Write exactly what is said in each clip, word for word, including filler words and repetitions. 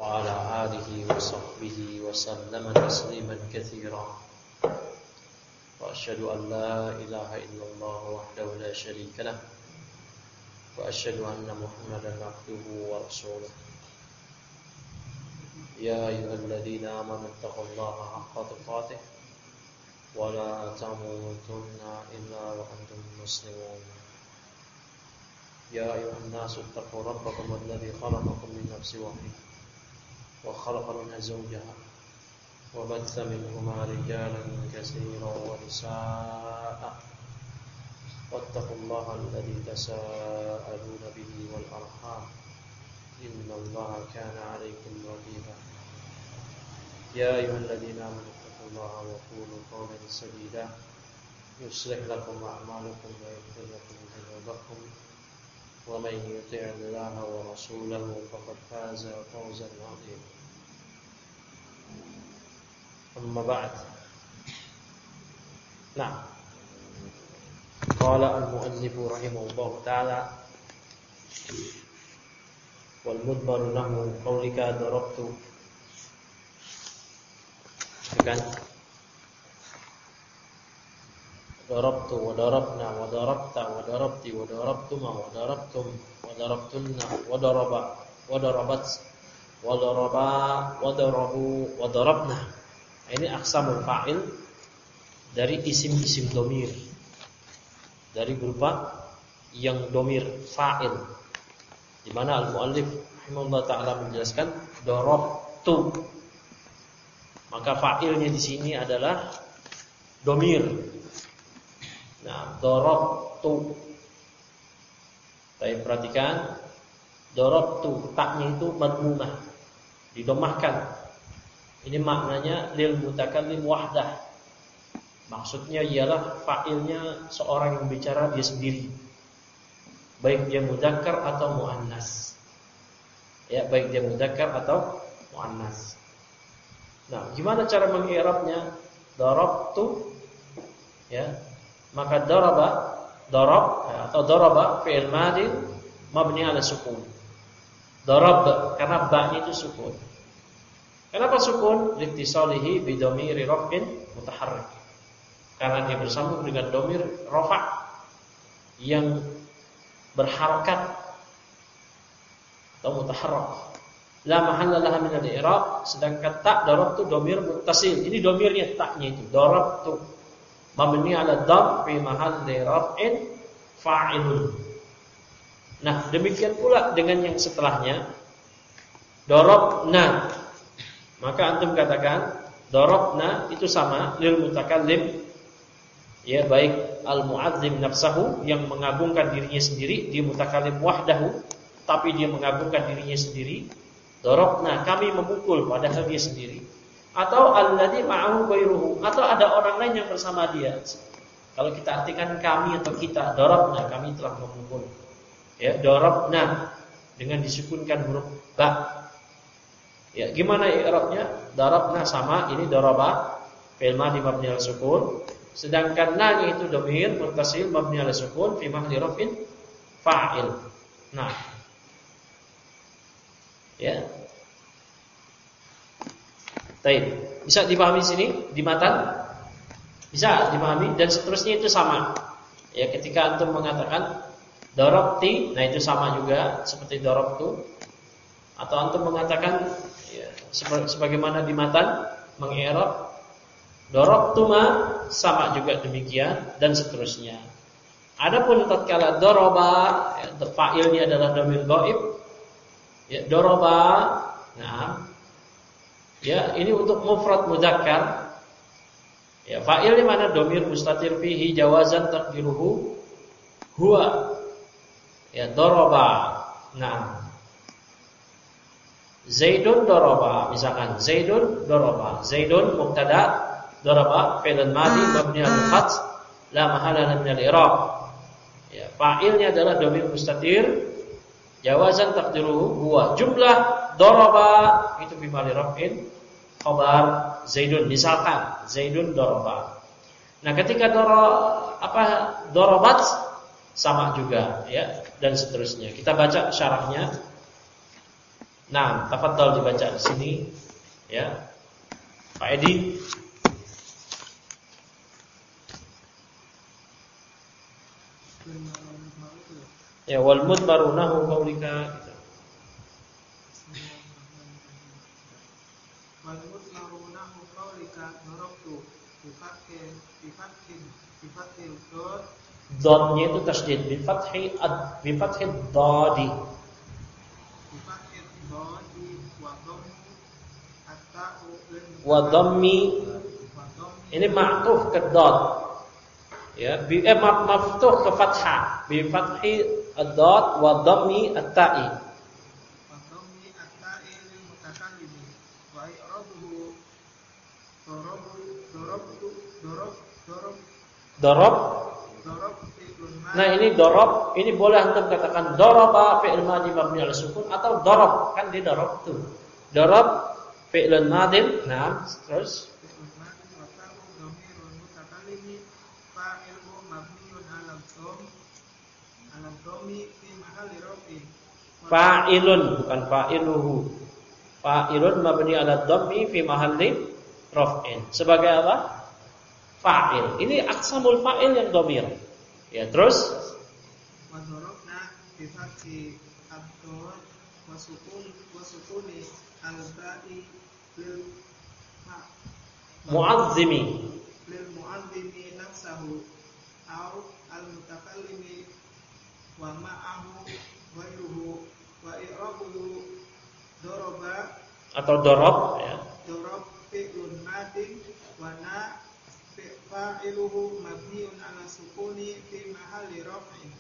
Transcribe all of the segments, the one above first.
وعلى آله وصحبه وسلم تسليما كثيرا وأشهد أن لا إله إلا الله وحده لا شريك له وأشهد أن محمدا عبده ورسوله يا أيها الذين آمنوا اتقوا الله حق تقاته ولا تموتن إلا وأنتم مسلمون يا أيها الناس اتقوا ربكم الذي خلقكم من نفس واحدة وخلق منها زوجها وبث منهما رجالا كثيرا ونساء واتقوا الله الذي تساءلون به والأرحام إن الله كان عليكم رقيبا يا أيها الذين آمنوا اتقوا الله وقولوا قولا سديدا يصلح لكم أعمالكم ويغفر لكم ذنوبكم ومن يطع الله ورسوله فقد فاز فوزا عظيما أما بعد. نعم قال المؤلف رحمه الله تعالى والمدبر له قولك ضربت kan darabtu wa darabna wa darabta wa darabti wa darabtuma wa darabtum wa darabtunna wa daraba wa darabat wa daraba wa darabu wa darabna. Ini aqsamul fa'il dari isim-isim domir, dari berupa yang domir fa'il, di mana al-muallif rahimahullah taala menjelaskan darabtu, maka fa'ilnya di sini adalah domir. Nah, darabtu. Tapi perhatikan, darabtu taknya itu madmumah, didomahkan. Ini maknanya lil mutakallim wahdah. Maksudnya ialah fa'ilnya seorang yang bicara dia sendiri, baik dia mudzakkar atau muannas. Ya, baik dia mudzakkar atau muannas. Nah, gimana cara mengi'rabnya? Darabtu, ya. Maka daraba, darab ya, atau daraba fi'il madhi mabni ala sukun. Darab karena ba itu sukun. Kenapa sukun? Litisalihi bi dhamiri raf'in mutaharrik. Karena dia bersambung dengan dhamir rafa' yang berharakat atau mutaharrak. La mahalla laha min al-i'rab, sedangkan ta darabtu dhamir muttasil. Ini dhamirnya taknya itu, darabtu mabni ala dham fi mahalli raf'in fa'ilun. Nah, demikian pula dengan yang setelahnya darabna. Maka antum katakan darabna itu sama lil mutakallim, ya, baik al-mu'azzim nafsahu yang mengagungkan dirinya sendiri, dia mutakallim wahdahu tapi dia mengagungkan dirinya sendiri. Darabna, kami memukul padahal dia sendiri. Atau alladzi ma'ahu ghairuhu, atau ada orang lain yang bersama dia. Kalau kita artikan kami atau kita, darabna, kami telah memukul. Ya, darabna dengan disukunkan huruf ba. Ya, gimana i'rabnya? Darabna sama, ini daraba fi'il madhi mabni ala sukun, sedangkan na-nya itu dhamir muttasil mabni ala sukun fi mahalli raf'in fa'il. Nah, ya. Baik, bisa dipahami sini di matan? Bisa dipahami, dan seterusnya itu sama. Ya, ketika antum mengatakan darabti, nah itu sama juga seperti darabtu. Atau antum mengatakan ya, sebagaimana di matan mengi'rab darabtuma, sama juga demikian, dan seterusnya. Adapun tatkala daraba, ya, fa'ilnya adalah dhamir ghaib. Ya, daraba, nah, ya, ini untuk mufrad mudzakkar. Ya, fa'ilnya mana? Dhamir mustatir fihi jawazan taqdiruhu huwa. Ya, daraba. Nah, Zaidun daraba, misalkan Zaidun daraba. Zaidun mubtada, daraba fi'il madhi mabni ala al-fath la mahala min al-i'rab. Ya, fa'ilnya adalah dhamir mustatir jawazan taqdiruhu huwa. Jumlah daraba itu fi mahalli raf'in khabar Zaidun, misalkan Zaidun daraba. Nah, ketika dara apa darabat sama juga, ya, dan seterusnya. Kita baca syarahnya. Nah, tafadhol dibaca di sini ya. Pak Edi. Ya, wal mudmaru nahu qaulika gitu. Wal mudmaru nahu qaulika darabtu bifathin bifathin bifathil dad. Dhamnya itu tasydid bi fathi ad bi fathi dadi. Bi fathil dadi wa dhammi at-ta'u Wa dhammi ini ma'tuf ke dad. Ya, bi eh, maftuh ke fathah bi fathi ad-dad wa dhammi at-ta'i. Wa dhammi at-ta'i lil mutakallimi wa i'rabuhu darabu darabtu darab darab Darab. darab fi'lun ma. Nah, ini darab, ini boleh antum katakan daraba fi'il madhi mabni 'ala sukun atau darab, kan dia darab tuh. Darab fi'lun madhi. Nah, terus fi'lun madhi wa ta'u dhamirul mutakallimi fa'iluhu mabniun 'ala dhamm 'ala dhammi fi mahalli raf'in. fa'ilun bukan fa'iluhu. Fa'ilun mabni 'ala dhammi fi mahalli raf'in. Sebagai apa? Fa'il. Ini aqsamul fa'il yang dhamir. Ya, terus Wa darabna bi fathi ad-dad wa sukun wa sukuni al-ba'i lil ma mu'azzimi. lil mu'azzimi nafsahu au al-mutakallimi wa ma'ahu ghairuhu wa i'rabuhu daraba Atau darab ya. darab fi'lun madin wa na fa'iluhu mabniun 'ala sukuni fi mahalli raf'in.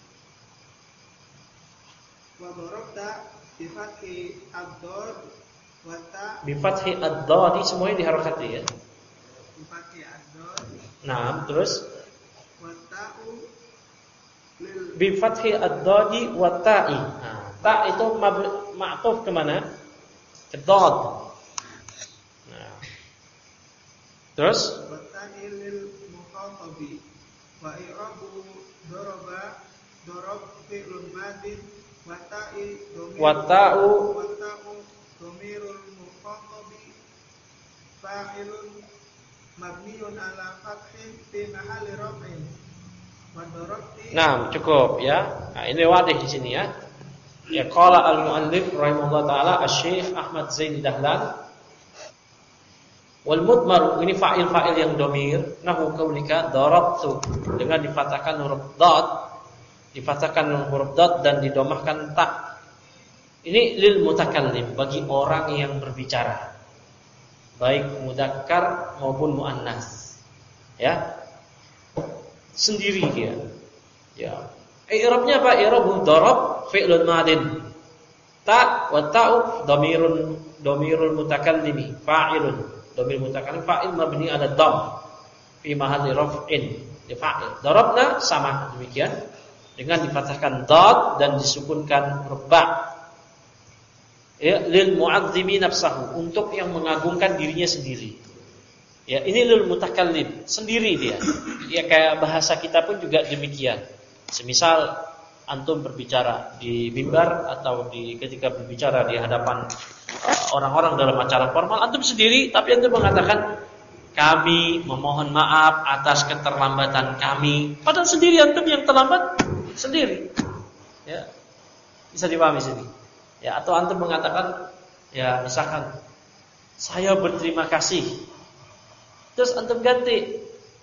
Wa darabta bi fathi ad-dad wa ta Bi fathi ad-dadi semuanya diharakati ya. bi fathi ad-dad Nah, terus wa ta'u lil bi fathi ad-dadi wa ta'i. Nah, ta itu ma'tuf ke mana? Ke dad. Nah. Terus wa ta'i lil mukhatabi wa i'rabu daraba darab fi'lun madin wa ta'i dhamir wa ta'u wa ta'u dhamirul mukhatabi fa'ilun mabniun 'ala fathin fi mahalli raf'in wa darabti. Nah, cukup ya. Nah, ini wadih di sini ya. Ya, qala al-muallif rahimahullah taala Asy-Syaikh Ahmad Zaini Dahlan wal mudmar ini fa'il-fa'il yang dhamir nahu qaulika darabtu dengan difathahkan huruf dad, difathahkan huruf dad dan didomahkan ta. Ini lil mutakallim bagi orang yang berbicara. Baik mudzakkar maupun muannas. Ya. Sendiri dia. Ya. I'rabnya apa? I'rabun darab fi'lun madin. Ta wa ta'u dhamirun dhamirul mutakallimi fa'ilun. Dhamir mutakallim fa'il mabni 'ala dhamm fi mahalli raf'in. Di fa'il. Darabna sama demikian dengan difathahkan dad dan disukunkan huruf ba. Ya, lil mu'azzimi nafsahu untuk yang mengagungkan dirinya sendiri. Ya, ini lil mutakallim, sendiri dia. Ya kayak bahasa kita pun juga demikian. Semisal antum berbicara di mimbar atau di ketika berbicara di hadapan uh, orang-orang dalam acara formal, antum sendiri tapi antum mengatakan kami memohon maaf atas keterlambatan kami. Padahal sendiri antum yang terlambat sendiri. Ya. Bisa dipahami sini. Ya, atau antum mengatakan ya misalkan saya berterima kasih. Terus antum ganti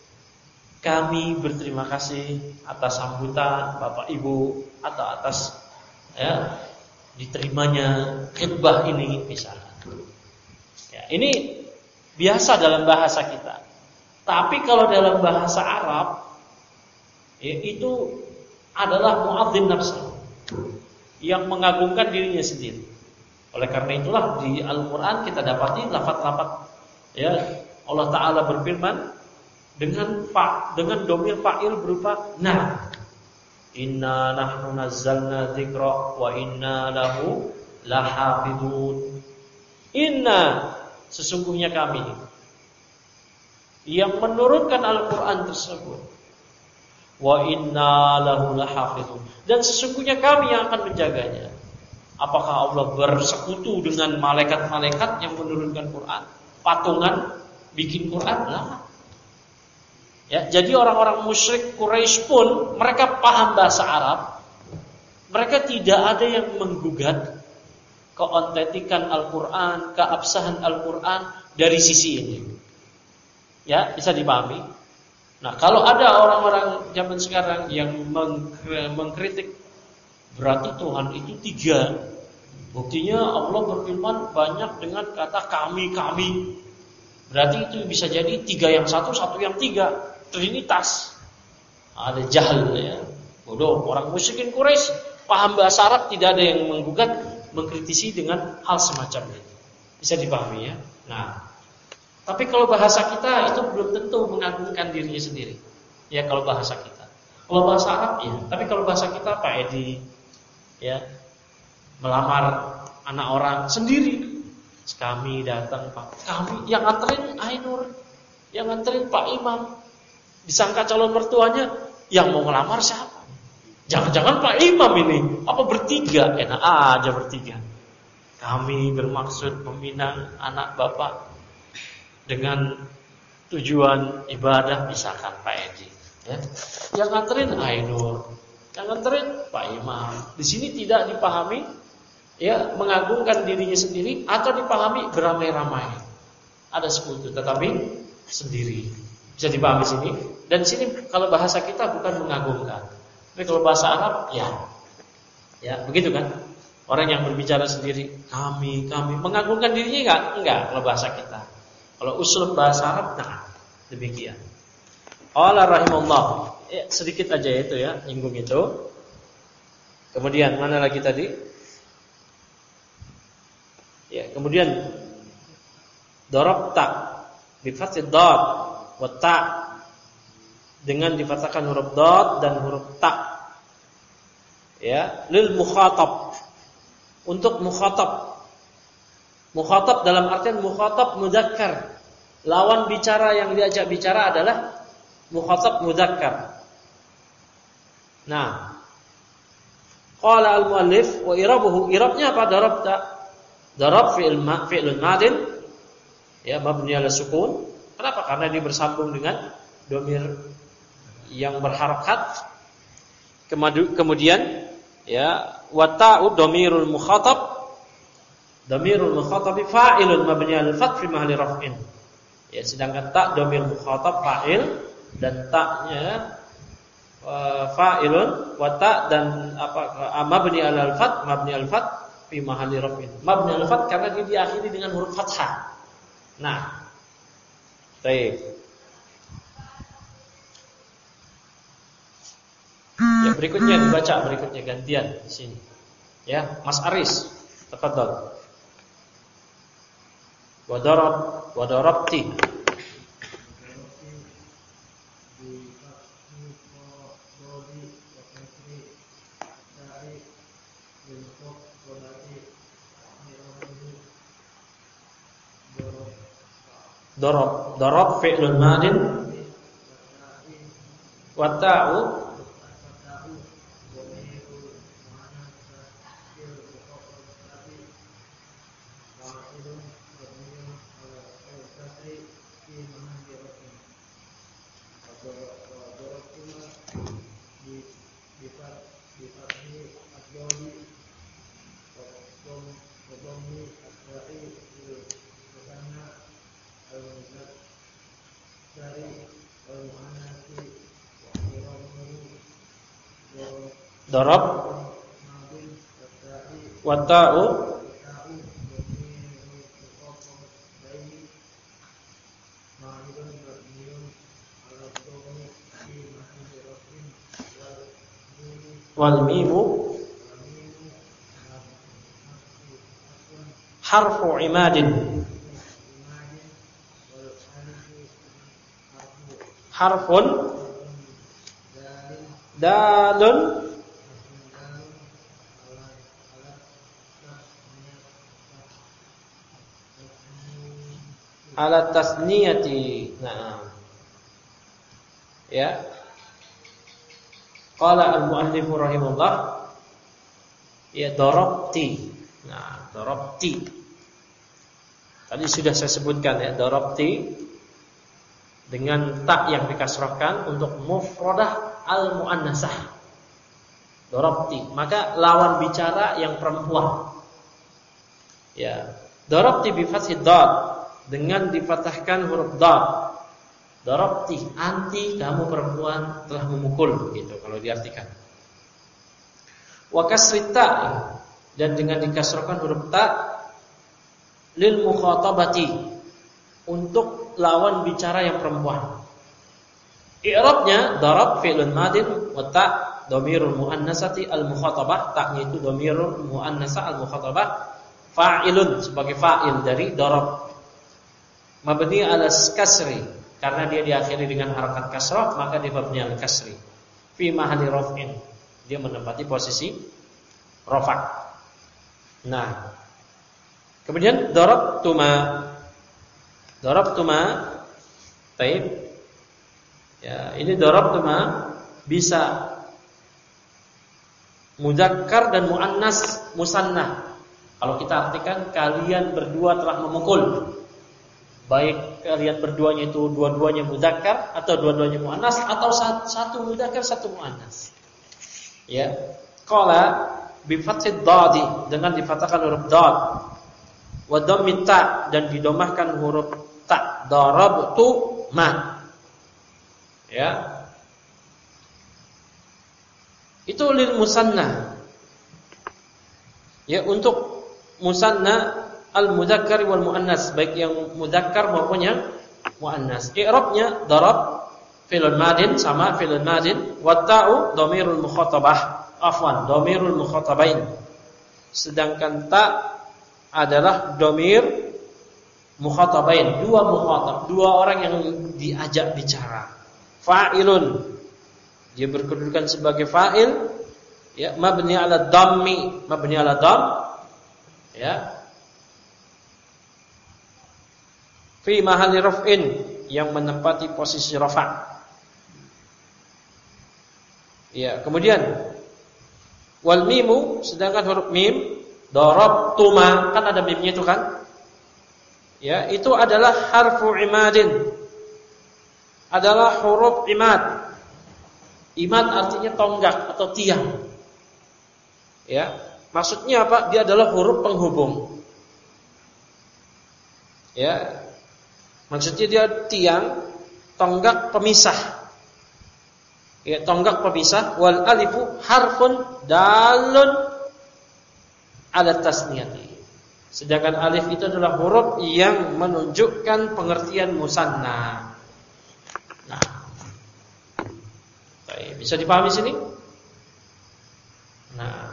kami berterima kasih atas sambutan Bapak Ibu atau atas ya diterimanya khutbah ini misalnya. Ya, ini biasa dalam bahasa kita. Tapi kalau dalam bahasa Arab ya, itu adalah mu'azzim nafsu yang mengagungkan dirinya sendiri. Oleh karena itulah di Al-Qur'an kita dapati lafaz-lafaz ya Allah Ta'ala berfirman dengan fa dengan domir fa'il berupa na. Inna nahnu nazzalna dzikra wa inna lahu lahafidun. Inna sesungguhnya kami yang menurunkan Al-Qur'an tersebut. Wa inna lahu lahafidun. Dan sesungguhnya kami yang akan menjaganya. Apakah Allah bersekutu dengan malaikat-malaikat yang menurunkan Quran? Patungan bikin Quran? Lah. Ya, jadi orang-orang musyrik Quraisy pun mereka paham bahasa Arab. Mereka tidak ada yang menggugat keautentikan Al-Quran, keabsahan Al-Quran dari sisi ini. Ya, bisa dipahami. Nah, kalau ada orang-orang zaman sekarang yang mengkritik, berarti Tuhan itu tiga. Buktinya Allah berfirman banyak dengan kata kami-kami. Berarti itu bisa jadi tiga yang satu, satu yang tiga. Trinitas. Ada jahil ya. Bodoh. Orang musyrikin Quraisy paham bahasa Arab, tidak ada yang menggugat, mengkritisi dengan hal semacam itu. Bisa dipahami ya. Nah, tapi kalau bahasa kita itu belum tentu mengagungkan dirinya sendiri. Ya kalau bahasa kita. Kalau bahasa Arab ya. Tapi kalau bahasa kita Pak Edi ya melamar anak orang sendiri. Kami datang Pak. Kami yang nganterin Ainur, yang nganterin Pak Imam. Disangka calon mertuanya, yang mau ngelamar siapa? Jangan-jangan Pak Imam ini. Apa bertiga? Enak aja bertiga. Kami bermaksud meminang anak Bapak dengan tujuan ibadah, misalkan Pak Edi. Ya. Yang nganterin Ainur, yang nganterin Pak Imam. Di sini tidak dipahami ya mengagungkan dirinya sendiri atau dipahami beramai-ramai. Ada sekutu tetapi sendiri. Bisa dipahami sini. Dan di sini kalau bahasa kita bukan mengagungkan. Tapi kalau bahasa Arab ya. Ya, begitu kan? Orang yang berbicara sendiri, kami, kami mengagungkan dirinya enggak? Enggak kalau bahasa kita. Kalau usul bahasa Arab nah demikian. Allah rahimahullah. Ya, sedikit aja itu ya, nyinggung itu. Kemudian mana lagi tadi? Ya, kemudian darabta bi fathid dad wa ta dengan difathahkan huruf dad dan huruf ta. Ya, lil mukhatab. Untuk mukhatab. Mukhatab dalam artian mukhatab mudzakkar. Lawan bicara yang diajak bicara adalah mukhatab mudzakkar. Nah, qala al-muallif wa irabuhu, irabnya apa? Darabta. Darab fi'il ma fi'lun madin ya mabni ala sukun. Kenapa? Karena dia bersambung dengan dhamir yang berharakat. Kemudian ya wa ta'u dhamirul mukhatab. Dhamirul mukhatab fa'ilun mabni ala al-fath fi mahalli raf'in. Ya, sedangkan ta dhamir mukhatab fa'il dan ta'nya uh, fa'ilun wa ta dan apa mabni ala al-fath mabni al-fath fi mahalli raf'in. Mabni al-fath karena dia diakhiri dengan huruf fathah. Nah. Baik. Ya, berikutnya dibaca berikutnya gantian di sini. Ya, Mas Aris, tafadhal. Wa darab wa darabti. Darab, darab fi'lun madin wa ta'u darab wa ta'u wal mimu harfu imadin harfun dalun ala tasniyati. Nah. Ya. Qala al-muallif rahimahullah Ya, darabti. Nah, darabti. Tadi sudah saya sebutkan ya, darabti dengan tak yang dikasrahkan untuk mufradah al-muannasah. Darabti, maka lawan bicara yang perempuan. Ya, darabti bi fathid dad, dengan difathahkan huruf dad. Darabti, anti kamu perempuan telah memukul, gitu kalau diartikan. Wa kasri ta, dan dengan dikasrahkan huruf ta lil mukhatabati, untuk lawan bicara yang perempuan. I'rabnya darab fi'lun madin wa ta dhamirul muannasati al mukhatabah, taknya itu dhamirul muannasah al mukhatabah, fa'ilun sebagai fa'il dari darab, mabni ala kasri, karena dia diakhiri dengan harakat kasrah maka dia mabni ala kasri, fi mahalli raf'in, dia menempati posisi rafa'. Nah, kemudian darabtuma, darabtuma, baik. Ya, ini darabtuma bisa mudzakkar dan muannas musanna. Kalau kita artikan kalian berdua telah memukul, baik kalian berduanya itu dua-duanya mudzakkar atau dua-duanya muannas, atau satu mudzakkar satu muannas. Ya, qala bi fathid dadi, dengan difathahkan huruf dad, wa dhammit ta, dan didomahkan huruf ta, darabtu ma. Ya, itu lil musanna. Ya, untuk musanna al mudzakkar wal muannas, baik yang mudzakkar maupun yang muannas. I'rabnya darab fi'lun madin sama fi'lun madin, wa ta'u dhamirul mukhatabah, afwan, dhamirul mukhatabain. Sedangkan ta adalah dhamir mukhatabain, dua mukhatab, dua orang yang diajak bicara. Fa'ilun, dia berkedudukan sebagai fa'il, ya, mabni ala dhammi, mabni ala dham, ya, fi mahalli raf'in, yang menempati posisi rafa'. Ya, kemudian wal mimu, sedangkan huruf mim, darabtuma, kan ada mimnya itu kan? Ya, itu adalah harfu imadin, adalah huruf imad. Imad artinya tonggak atau tiang. Ya, maksudnya apa? Dia adalah huruf penghubung. Ya, maksudnya dia tiang, tonggak pemisah. Ya, tonggak pemisah. Wal alifu harfun dalun ala tasniyati. Sedangkan alif itu adalah huruf yang menunjukkan pengertian musanna. Nah, baik, bisa dipahami sini? Nah,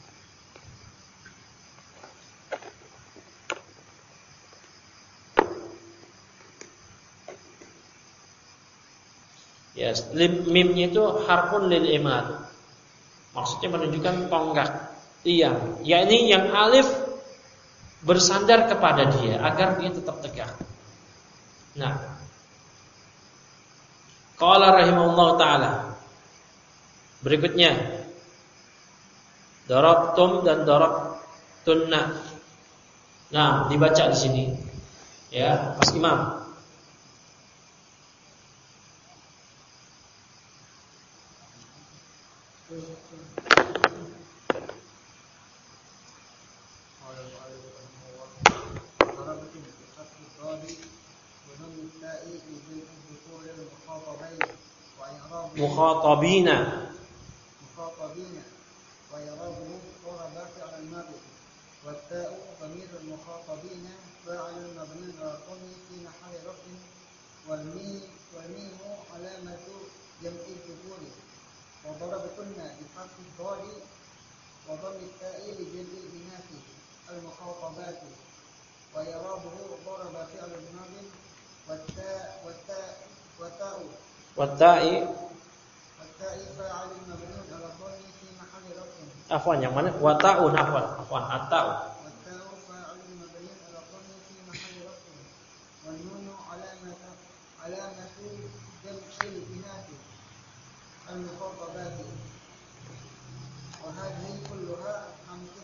ya, yes, mimnya itu harfun lil imad, maksudnya menunjukkan tonggak, tiang, yakni yang alif bersandar kepada dia agar dia tetap tegak. Nah, qala rahimahullah ta'ala, berikutnya darabtum dan darabtunna. Nah, dibaca di sini, ya, Mas Imam. Mukhatabina, mukhatabina wa yarabuhu daraba fi'l al-madi wa ta'u dhamirul mukhatabina fa'ilun mabniun 'ala dhammi fi mahalli raf'in wal mim wal mim alamatu jam'i dhukuri wa darabtunna bi fathid dali wa dhammi ta'i li jam'i binati al-mukhatabati wa yarabuhu daraba fi'l al-madi wa ta' wa ta' wa ta'u wa ta'i afwan, yang mana? Wa ta'un, afwan, afwan, at-ta'u. Wa ta'u fa'ilun mabniun 'ala dhammi fi mahalli raf'in. Wan nunu 'alamatu 'alamatu jam'il binati al-mukhatabati. Wa hadhihi kulluha amthila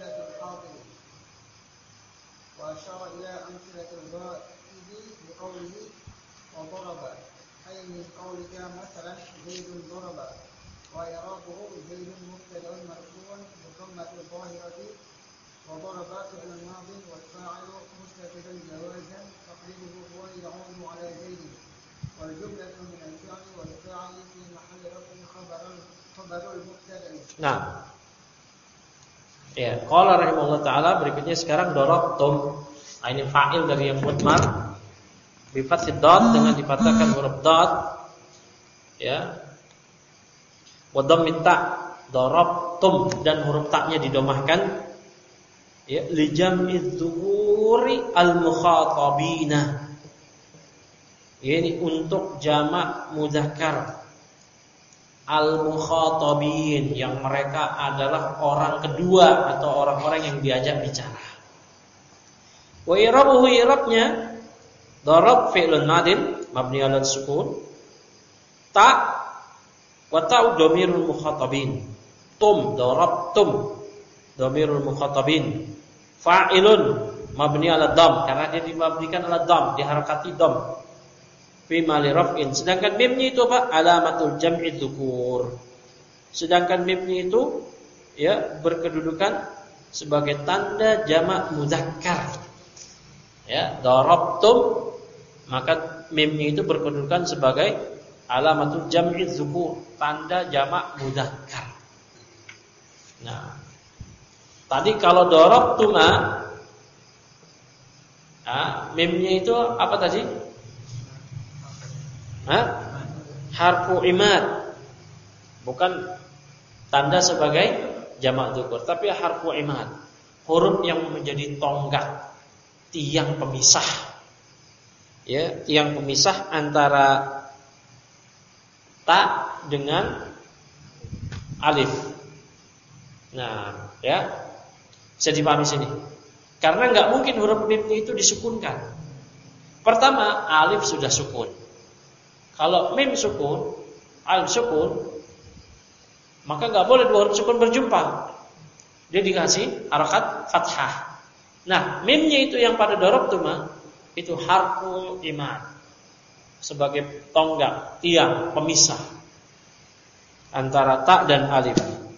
زيد ضرب وإعرابه زيد مبتدأ مرفوع بضمة الظاهرة وضرب فعل ماض والفاعل مستتر جوازا تقديره هو يعود على زيد والجملة من الفعل والفاعل في محل رفع خبر خبر المبتدأ. Nah, ya, qala rahimahullah taala, berikutnya sekarang darabtum. Nah, ini fa'il dari yang mudmar bi fathid dad dengan dipatahkan huruf dad, ya. Wa dhammit ta, darabtum, dan huruf ta-nya didomahkan, ya, li jam'i dzukuri al-mukhatabina. Ini untuk jamak mudzakkar al-mukhatabin, yang mereka adalah orang kedua atau orang-orang yang diajak bicara. Wa i'rabuhu, i'rabnya darab fi'lun madin mabni 'ala sukun, ta wa ta'u dhamirul mukhatabin, tum darabtum dhamirul mukhatabin, fa'ilun mabni 'ala dham karena dia dimabnikan 'ala dham, diharakati dham, fi mali raf'in. Sedangkan mimnya itu apa? Alamatul jam'i dzukur. Sedangkan mimnya itu, ya, berkedudukan sebagai tanda jamak mudzakkar. Ya, darabtum, maka mimnya itu berkedudukan sebagai alamatul jam'i dzukur, tanda jamak mudzakkar. Nah, tadi kalau darabtuma, ah, mimnya itu apa tadi? Hah? Harfu imad, bukan tanda sebagai jamak dzukur, tapi harfu imad, huruf yang menjadi tonggak, tiang pemisah, ya, tiang pemisah antara ta dengan alif. Nah, ya, bisa dipahami sini. Karena nggak mungkin huruf mim itu disukunkan. Pertama, alif sudah sukun. Kalau mim sukun, alif sukun, maka nggak boleh dua huruf sukun berjumpa. Dia dikasih harakat fathah. Nah, mimnya itu yang pada darabtuma itu harful imad, sebagai tonggak, tiang pemisah antara ta dan alif.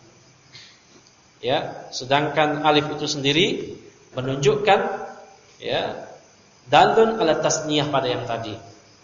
Ya, sedangkan alif itu sendiri menunjukkan, ya, dalun ala tasniyah pada yang tadi.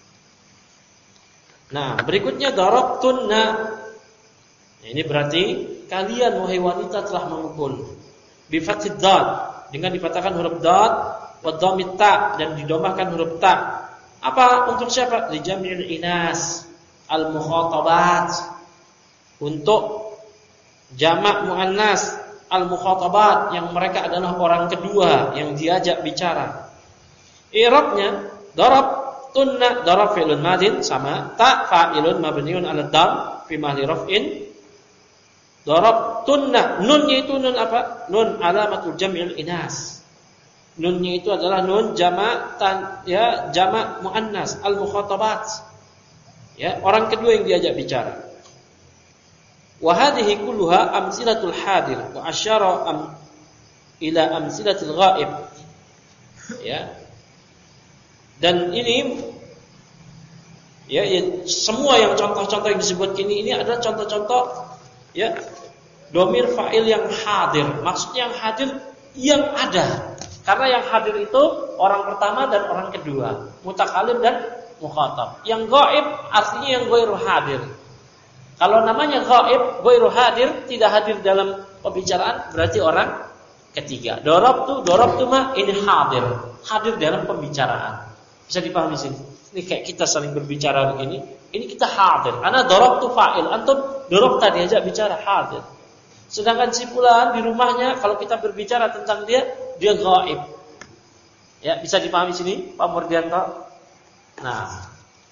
Nah, berikutnya darabtunna. Ini berarti kalian wahai wanita telah memukul. Bi fathid dad, dengan dipatahkan huruf dad, wa dhammit ta, dan didomahkan huruf ta. Apa untuk siapa? Li jam'il inas al mukhatabat, untuk jamak muannas al mukhatabat, yang mereka adalah orang kedua yang diajak bicara. I'rabnya darabtunna, darab fi'lun madin sama ta fa'ilun mabniun 'ala dham fi mahli raf'in. Darabtunna, nunnya itu nun apa? Nun alamatul jam'il inas. Nunnya itu adalah nun jamak tan, ya, jamak muannas al mukhatabat. Ya, orang kedua yang diajak bicara. Wa hadhihi kulluha amsilatul hadir wa asyara am ila amsilatil ghaib. Ya. Dan ini, ya, ya, semua yang contoh-contoh yang disebut ini ini adalah contoh-contoh, ya, domir fa'il yang hadir. Maksudnya yang hadir yang ada. Karena yang hadir itu orang pertama dan orang kedua, mutakalim dan mukhatab. Yang ghaib artinya yang ghairu hadir. Kalau namanya ghaib, ghairu hadir, tidak hadir dalam pembicaraan, berarti orang ketiga. Darabtu, darabtuma, ini hadir, hadir dalam pembicaraan. Bisa dipahami sini. Ini kayak kita saling berbicara begini, ini kita hadir. Ana darabtu fa'il, antum darabta, diajak bicara, hadir. Sedangkan si fulan di rumahnya, kalau kita berbicara tentang dia, dia ghaib. Ya, bisa dipahami sini, Pak Murdianto? Nah,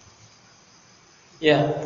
ya,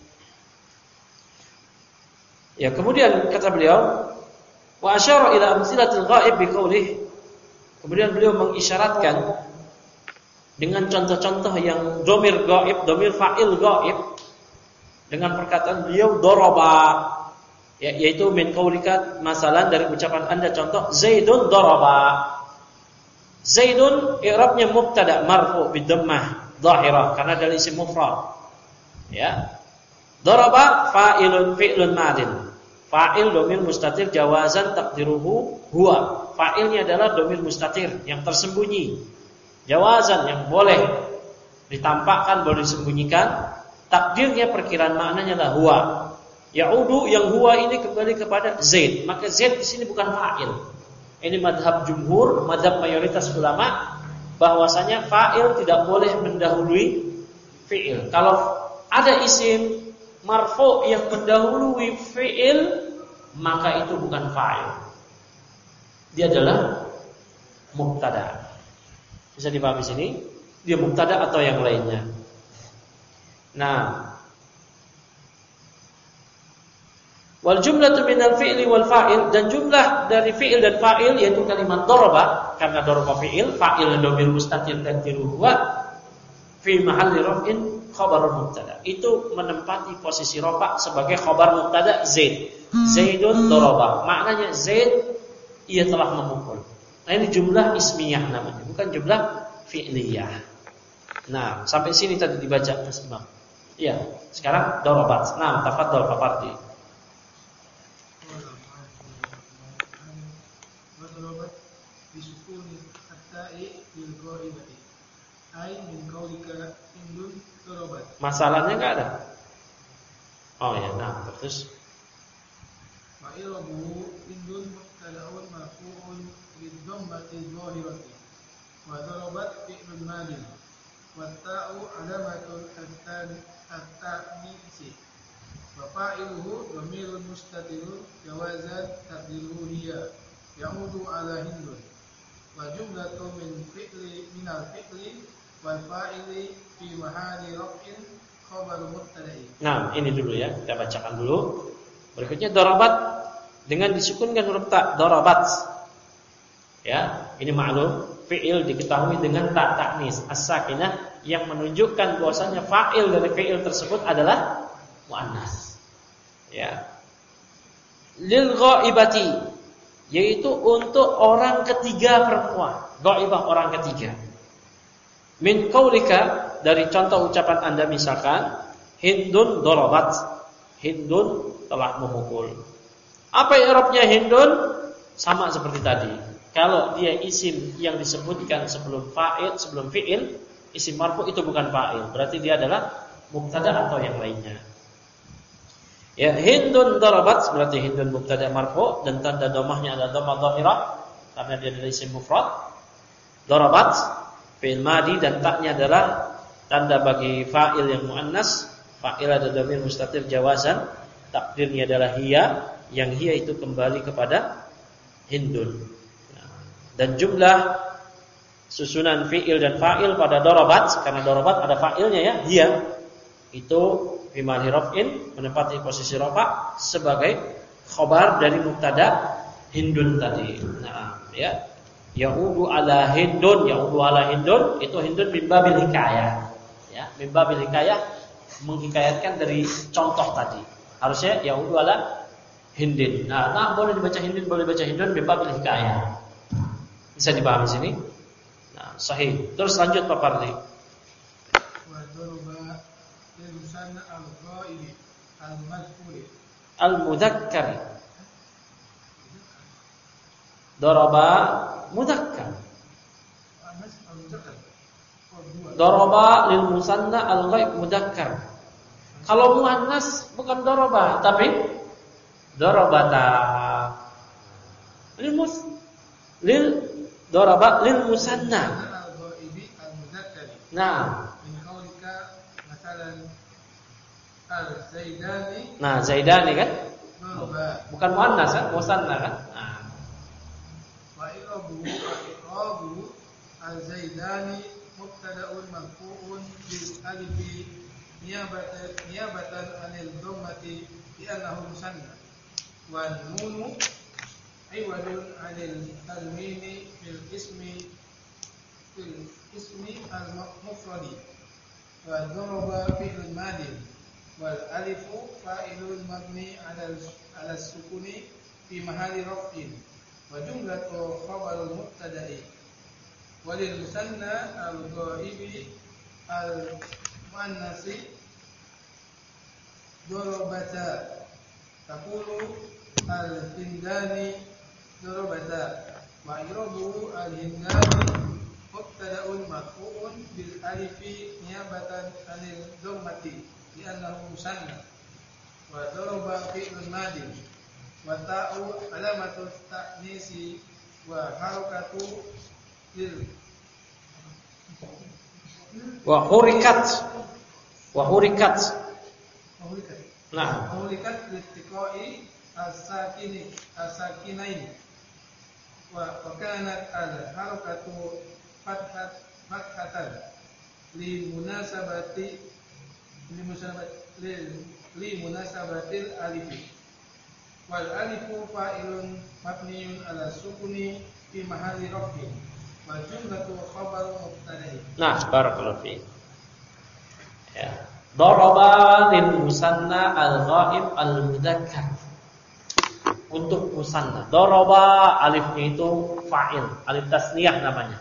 ya, kemudian kata beliau, wa asyara ila amsilatil ghaib biqaulih. Kemudian beliau mengisyaratkan dengan contoh-contoh yang domir ghaib, domir fa'il ghaib, dengan perkataan beliau daraba. Ya, yaitu min qaulika, masalan dari ucapan Anda, contoh Zaidun daraba. Zaidun i'rabnya mubtada marfu' bid dhammah dhahirah karena dari isim mufrad. Ya. Daraba fa'ilun fi'lun madin. Fa'il domir mustatir jawazan takdiruhu huwa. Fa'ilnya adalah domir mustatir yang tersembunyi. Jawazan yang boleh ditampakkan, boleh disembunyikan. Takdirnya perkiraan maknanya adalah huwa. Ya'udu yang huwa ini kembali kepada Zaid. Maka Zaid di sini bukan fa'il. Ini madhab jumhur, madhab mayoritas ulama, bahwasanya fa'il tidak boleh mendahului fi'il. Kalau ada isim marfu yang mendahului fi'il, maka itu bukan fa'il. Dia adalah mubtada. Bisa dipahami sini? Dia mubtada atau yang lainnya. Nah, wal jumlatu minal fi'li wal fa'il, dan jumlah dari fi'il dan fa'il yaitu kalimat daraba, karena daraba fi'il, fa'il dhamir mustatir taqdiru huwa fi mahalli raf'in khabarun mubtada. Itu menempati posisi rafa sebagai khabar mubtada Zaid. Zaidun daraba. Maknanya Zaid ia telah memukul. Nah, ini jumlah ismiyah namanya, bukan jumlah fi'liyah. Nah, sampai sini tadi dibaca Mas Imam. Iya, sekarang darabat. Nah, tafadhol Pak Fardi. Bisukuni at-ta'i bil ghaibati ay min qaulika indun darabat. Masalahnya enggak ada. Oh ya, nah terus wa irabu indun mubtada'un marfu'un bid dhammati dhahirati wa darabat fi'lun madi wa ta'u alamatul at-ta'nisi wa fa'iluhu dhamirun mustatirun jawazan taqdiruhu hiya ya'udu ala hindun wa jumlatu min fi'li minal fi'li wal fa'ili fi mahali raf'in khabar mubtada'i. Nah, ini dulu ya, kita bacakan dulu. Berikutnya darabat dengan disukunkan huruf ta, darabat. Ya, ini maklum, fi'il diketahui dengan ta taknis as-sakinah yang menunjukkan bahwasanya fa'il dari fi'il tersebut adalah muannas. Ya. Lil ghaibati, yaitu untuk orang ketiga perempuan. Ghaibah orang ketiga. Min qaulika, dari contoh ucapan Anda misalkan Hindun darabat. Hindun telah memukul. Apa i'rabnya Hindun? Sama seperti tadi. Kalau dia isim yang disebutkan sebelum fa'il, sebelum fi'il, isim marfu itu bukan fa'il, berarti dia adalah mubtada atau yang lainnya. Ya, Hindun darabat berarti Hindun mubtada marfu dan tanda dhammahnya adalah dhammah dhahirah karena dia adalah isim mufrad. Darabat fi'il madi dan taknya adalah tanda bagi fa'il yang muannas. Fa'il ada dhamir mustatir jawazan, takdirnya adalah hiya, yang hiya itu kembali kepada Hindun. Dan jumlah susunan fi'il dan fa'il pada darabat, karena darabat ada fa'ilnya ya, hiya itu fi mahali raf'in, menempati posisi rafa sebagai khabar dari mubtada Hindun tadi. Nah, ya. Ya'udu ala Hindun, ya'udu ala Hindun itu Hindun min babil hikayah. Ya, min babil hikayah menghikayatkan dari contoh tadi. Harusnya ya'udu ala Hindin. Nah, nah boleh dibaca Hindin, boleh dibaca Hindun min babil hikayah. Bisa dipahami sini? Nah, sahih. Terus lanjut Pak Farli. Al-mudzakkar. Daraba mudzakkar. Daraba lil musanna al-ghaib mudzakkar. Kalau muannas bukan daraba, tapi darabata. Lil mus lil daraba lil musanna. Nah, nah, Zaidani kan? Bukan muannas kan? Musanna kan? Nah. Wa irabu wa irabu al-Zaidani mubtada'un marfu'un bil alifi niyabatan niyabatan 'anil dhammati bi annahu musanna. Wa nunu iwadun 'anil tanwini fil ismi fil ismi al-mufradi. Wa daraba fi'lun madin. Wal alifu fa'ilun mabni 'ala ala sukuni fi mahali raf'in wa jumlatu khabarul mubtada'i walil musanna al ghaibi al muannasi darabata taqulu al-hindani darabata wa i'rabu al-hindani mubtada'un marfu'un bil alifi niyabatan 'anil dhammati li'annahu musanna wa daraba fi'lun madin wa ta'u alamatu ta'nisi wa harakatu lil wa hurikat wa hurikat hurikat nah hurikat litiqai as-sakini as-sakinaini wa kanat al-harakatu fathat fathatan li munasabati li munasabati li munasabatil alifi wal alifu fa'ilun mabniun ala sukuni fi mahalli raf'in wal jumlatu khabaru mubtada'i. Nah, barakallahu fiik. Ya. Daraba lil musanna al-ghaib al-mudzakkar. Untuk musanna. Daraba alifnya itu fa'il, alif tasniyah namanya.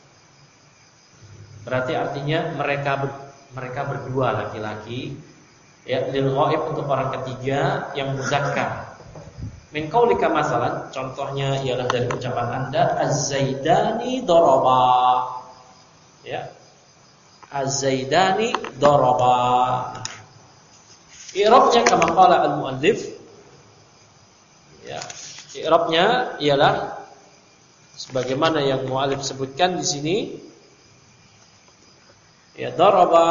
Berarti artinya mereka ber, mereka berdua laki-laki, ya, lil ghaib untuk orang ketiga yang muzakkar. Min qaulika masalan, contohnya ialah dari ucapan Anda az-zaidani daraba. Ya. Az-zaidani daraba. I'rabnya kama qala al-muallif. Ya. I'rabnya ialah sebagaimana yang muallif sebutkan di sini. Ya, daraba,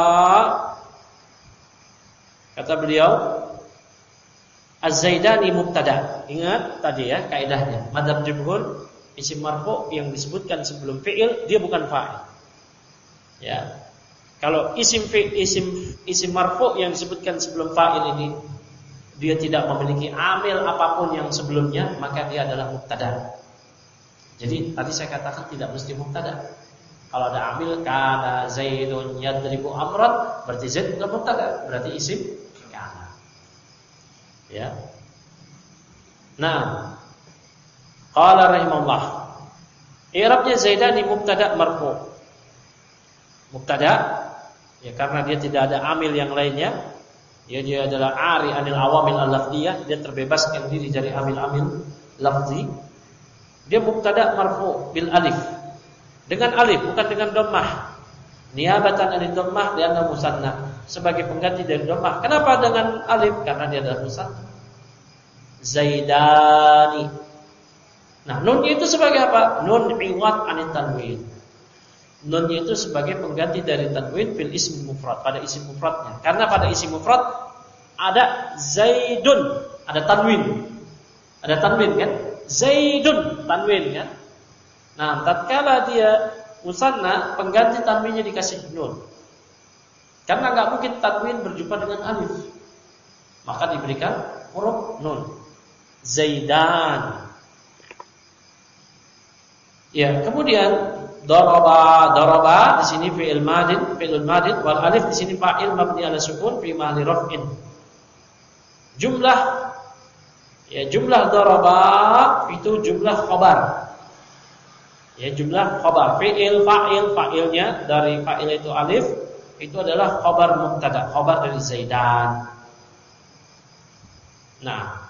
kata beliau, az-zaidani mubtada. Ingat tadi ya kaidahnya. Madzhab jumhur isim marfu yang disebutkan sebelum fi'il dia bukan fa'il. Ya. Kalau isim fi, isim isim marfu yang disebutkan sebelum fa'il ini dia tidak memiliki amil apapun yang sebelumnya, maka dia adalah mubtada. Jadi tadi saya katakan tidak mesti mubtada. Kalau ada amil kana Zaidun yadribu amran, berarti Zaid bukan mubtada, berarti isim kana. Ya. Nah, qala rahimahullah. I'rabnya Zaidani mubtada marfu. Mubtada ya karena dia tidak ada amil yang lainnya. Ya, dia adalah ari anil awamil al-lafziyah, dia terbebaskan diri dari amil-amil lafzi. Dia mubtada marfu bil alif. Dengan alif, bukan dengan dhammah. Niyabatan anil dhammah li'anna musanna, sebagai pengganti dari dhammah. Kenapa dengan alif? Karena dia adalah musanna. Zaidani. Nah, nun itu sebagai apa? Nun iwad anit tanwin. Nun itu sebagai pengganti dari tanwin fil ism mufrad, pada isim mufradnya. Karena pada isim mufrad ada Zaidun, ada tanwin. Ada tanwin kan? Zaidun, tanwin kan? Nah, tatkala dia musanna, pengganti tanwinnya dikasih nun. Karena enggak mungkin tanwin berjumpa dengan alif. Maka diberikan huruf nun. Zaidan. Ya, kemudian daraba, daraba di sini fi'il madin, fi'il madin wal alif di sini fa'il mabni ala sukun fi mahalli raf'in. Jumlah ya jumlah daraba itu jumlah khabar. Ya, jumlah khabar, fi'il, fa'il, fa'ilnya dari fa'il itu alif, itu adalah khabar mubtada, khabar dari Zaidan. Nah,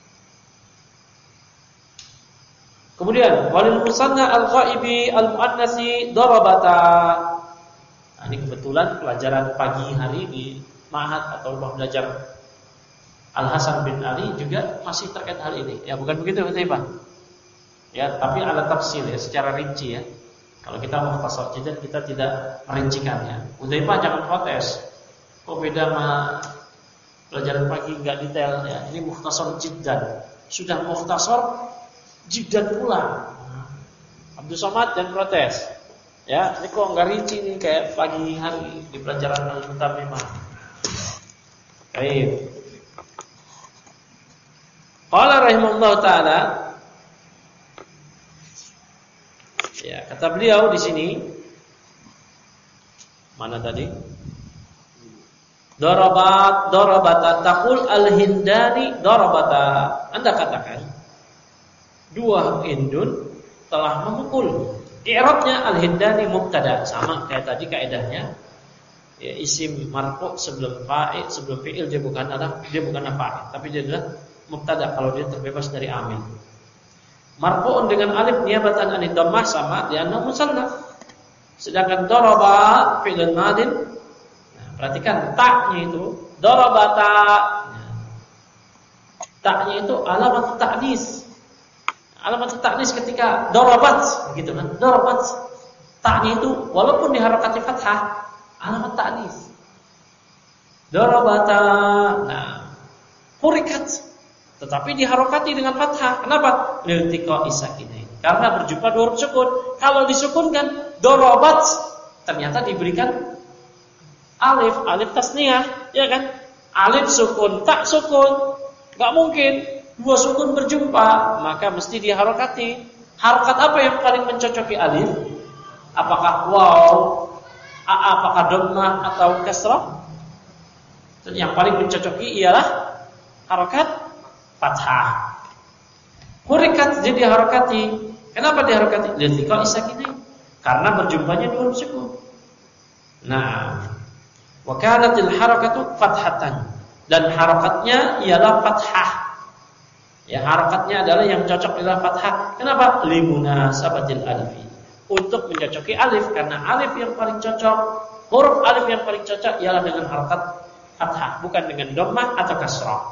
kemudian walil musanna al-ghaibi al-muannasi darabata. Nah, ini kebetulan pelajaran pagi hari di Ma'had atau rumah belajar Al-Hasan bin Ali juga masih terkait hal ini. Ya, bukan begitu, Pak? Ya, tapi ala tafsil ya, secara rinci ya. Kalau kita mau mukhtasar jiddan, kita tidak merincikannya. Udzaifah jangan protes. Kok beda sama pelajaran pagi enggak detail ya. Ini mukhtasar jiddan. Sudah mukhtasar jiddan pula. Abdul Somad jangan protes. Ya, ini kok enggak rinci nih kayak pagi hari di pelajaran Al-Mutammimah. Baik. Qala rahimahullah taala. Ya, kata beliau di sini mana tadi? Darabat, darabata taqul al-hindani darabata. Anda katakan dua Hindun telah memukul. I'rabnya al-hindani mubtada, sama kayak tadi kaidahnya. ya, isim marfu sebelum fa'il, sebelum fi'il dia bukan ada dia bukan fa'il, tapi dia adalah mubtada kalau dia terbebas dari amil. Marfu'un dengan alif niyabatan an dhammah sama dia annahu musannaf. Sedangkan daraba fi'lun madin. Nah, perhatikan taknya itu darabata. Nah, taknya itu alamat ta'nis. Alamat ta'nis ketika darabat gitu kan. Darabat taknya itu walaupun diharakati fathah alamat ta'nis. Darabata. Nah, hurikat tetapi diharokati dengan fathah. Kenapa? Liltiqa isakinain. Karena berjumpa dua huruf sukun. Kalau disukunkan darabat ternyata diberikan alif, alif tasniyah, ya kan? Alif sukun, tak sukun. Enggak mungkin dua sukun berjumpa, maka mesti diharokati. Harokat apa yang paling mencocoki alif? Apakah waw, apakah dhammah atau kasrah? Dan yang paling mencocoki ialah harokat fathah. Hurikat jadi harakati. Kenapa diharakati? Liltiqa isakinain. Karena berjumpanya dua huruf sukun. Nah, wa kanatil harakatu fathatan. Dan harakatnya ialah fathah. Ya, harakatnya adalah yang cocok adalah fathah. Kenapa? Limunasabatil alifi. Untuk mencocoki alif, karena alif yang paling cocok, huruf alif yang paling cocok ialah dengan harakat fathah, bukan dengan dhammah atau kasrah.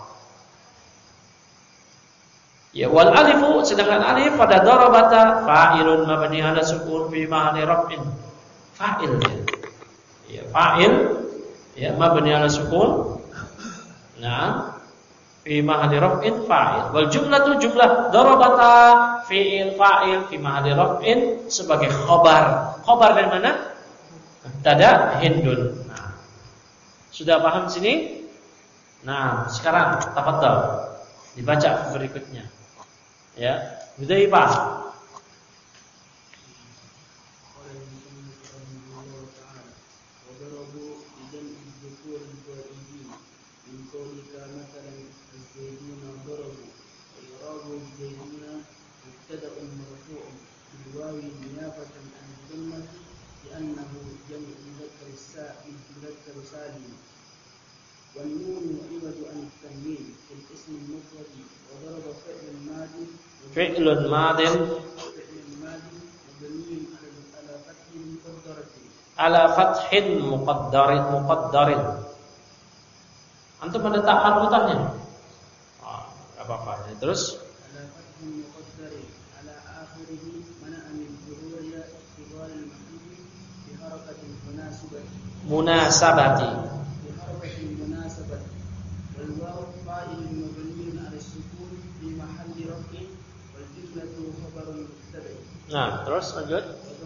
Ya, wal alifu sedangkan alif pada darabata fa'ilun mabni ala sukun fi mahalli raf'in. Fa'il. Ya, fa'il ya mabni ala sukun. Nah, fi mahalli raf'in fa'il. Wal jumlatu jumlah darabata fi'il fa'il fi mahalli raf'in sebagai khabar. Khabar dari mana? Tada hindun. Nah, sudah paham sini? Nah, sekarang tafadhal dibaca berikutnya. Ya, Hudzaifah. Fi'lun madin ala fathin muqaddarin muqaddarin. Antum ada tak harutannya? Ah, enggak apa-apa. Terus ala fathin muqaddarin ala akhirih mana min zuhuriya istighal al-mahdi bi harakatin munasabati munasabati bi harakatin munasabati wal waw fa'il mabniun ala sukun fi mahalli raf'in. Nah, terus lanjut.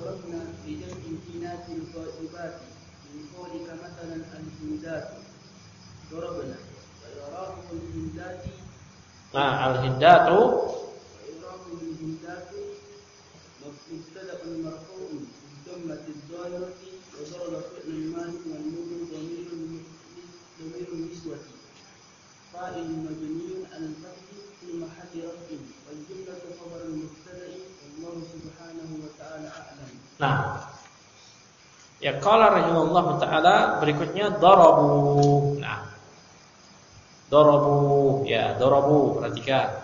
Nah, al-hindatu Nah, ya qala rahimahullah taala berikutnya darabu. Nah, darabu ya, darabu perhatikan.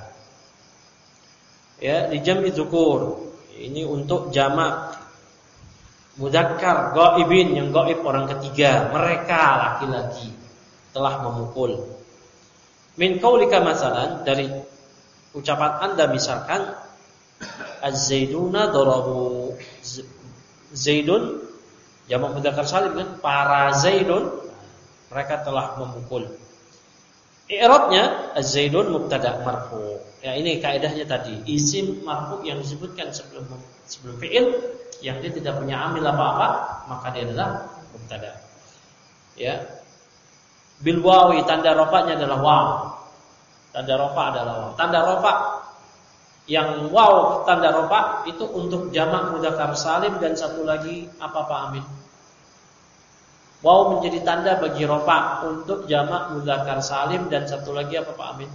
Ya, di jam'i dzukur. Ini untuk jamak mudzakkar ghaibin yang gaib orang ketiga, mereka laki-laki telah memukul. Min qaulika masalan dari ucapan Anda misalkan az-zaiduna darabu. Zaidun jamak mudzakkar salim kan, para Zaidun mereka telah memukul. I'rabnya az-zaidun mubtada' marfu. Ya, ini kaidahnya tadi, isim marfu yang disebutkan sebelum sebelum fi'il yang dia tidak punya amil apa-apa, maka dia adalah mubtada'. Ya. Bil wawi tanda rafa'nya adalah waw. Tanda rafa' adalah waw. Tanda rafa' yang waw tanda rafa' itu untuk jamak mudzakkar salim dan satu lagi apa Pak Amin? Waw menjadi tanda bagi rafa' untuk jamak mudzakkar salim dan satu lagi apa Pak Amin?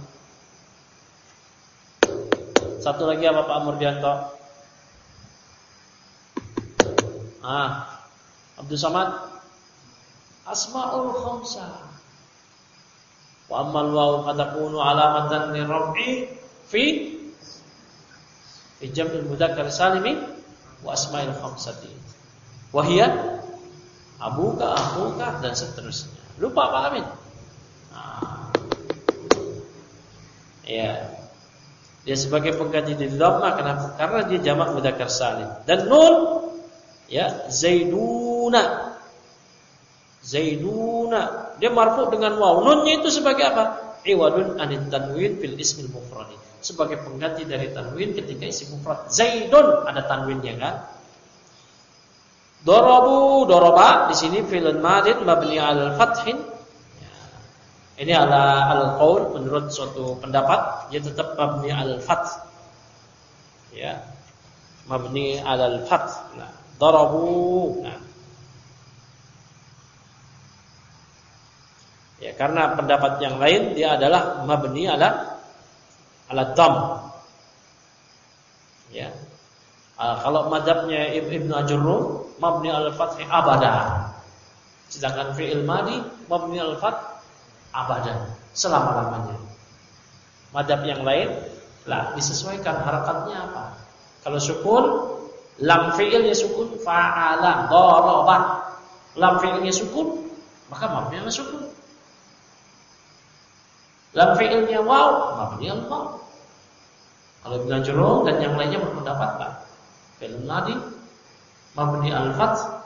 Satu lagi apa Pak Murdianto? Ah, Abdul Samad. Asmaul khamsah. Wa ammal waw qad takunu alamatan liraf'i fi fi jam'il mudzakkar salimi wa asma'il khamsati. Wa hiya abuka, akhuka dan seterusnya. Lupa Pak Amin? Nah. Ya. Dia sebagai pengganti dari dhamma kenapa? Karena dia jamak mudzakkar salim. Dan nun ya zaiduna. Zaiduna. Dia marfu dengan waw. Nunnya itu sebagai apa? Iwadun anit tanwin fil ismil mufrad. Sebagai pengganti dari tanwin ketika isim mufrad. Zaidun ada tanwinnya kan? Darabu, daraba di sini fi'il madin mabni 'alal fathin. Ya. Ini ala al-qaul menurut suatu pendapat dia tetap mabni 'alal fath. Ya. Mabni 'alal fath. Nah, darabu. Nah. Ya, karena pendapat yang lain dia adalah mabni ala ala dham. Ya. Uh, kalau mazhabnya Ibnu Ajurrum mabni al-fath abada. Sedangkan fi'il madi mabni al-fath abadan, selama-lamanya. Mazhab yang lain lah disesuaikan harakatnya apa. Kalau sukun lam fi'ilnya sukun fa'ala daraba. Lam fi'ilnya sukun maka mabni al-sukun. Lam fi'ilnya waw, mabni al-waw. Kalau Ibnu Ajurrum dan yang lainnya berpendapat lah, fi'il madi mabni al-fath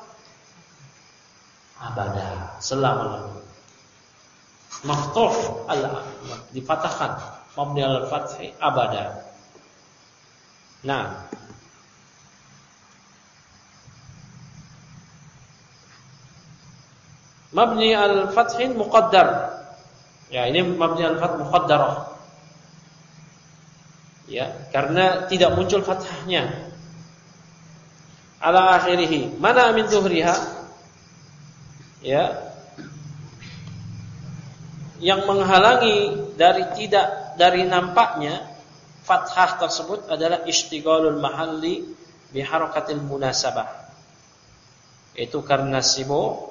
abada, selama-lamanya. Maftuh al dipatahkan, mabni al-fath abada. Nah, mabni al-fathin muqaddar. Ya, ini mabni al-fath muqaddarah. Ya, karena tidak muncul fathahnya. Ala akhirih. Mana min zuhriha? Ya. Yang menghalangi dari tidak dari nampaknya fathah tersebut adalah ishtighalul mahalli bi harakatil munasabah. Itu karena sibuk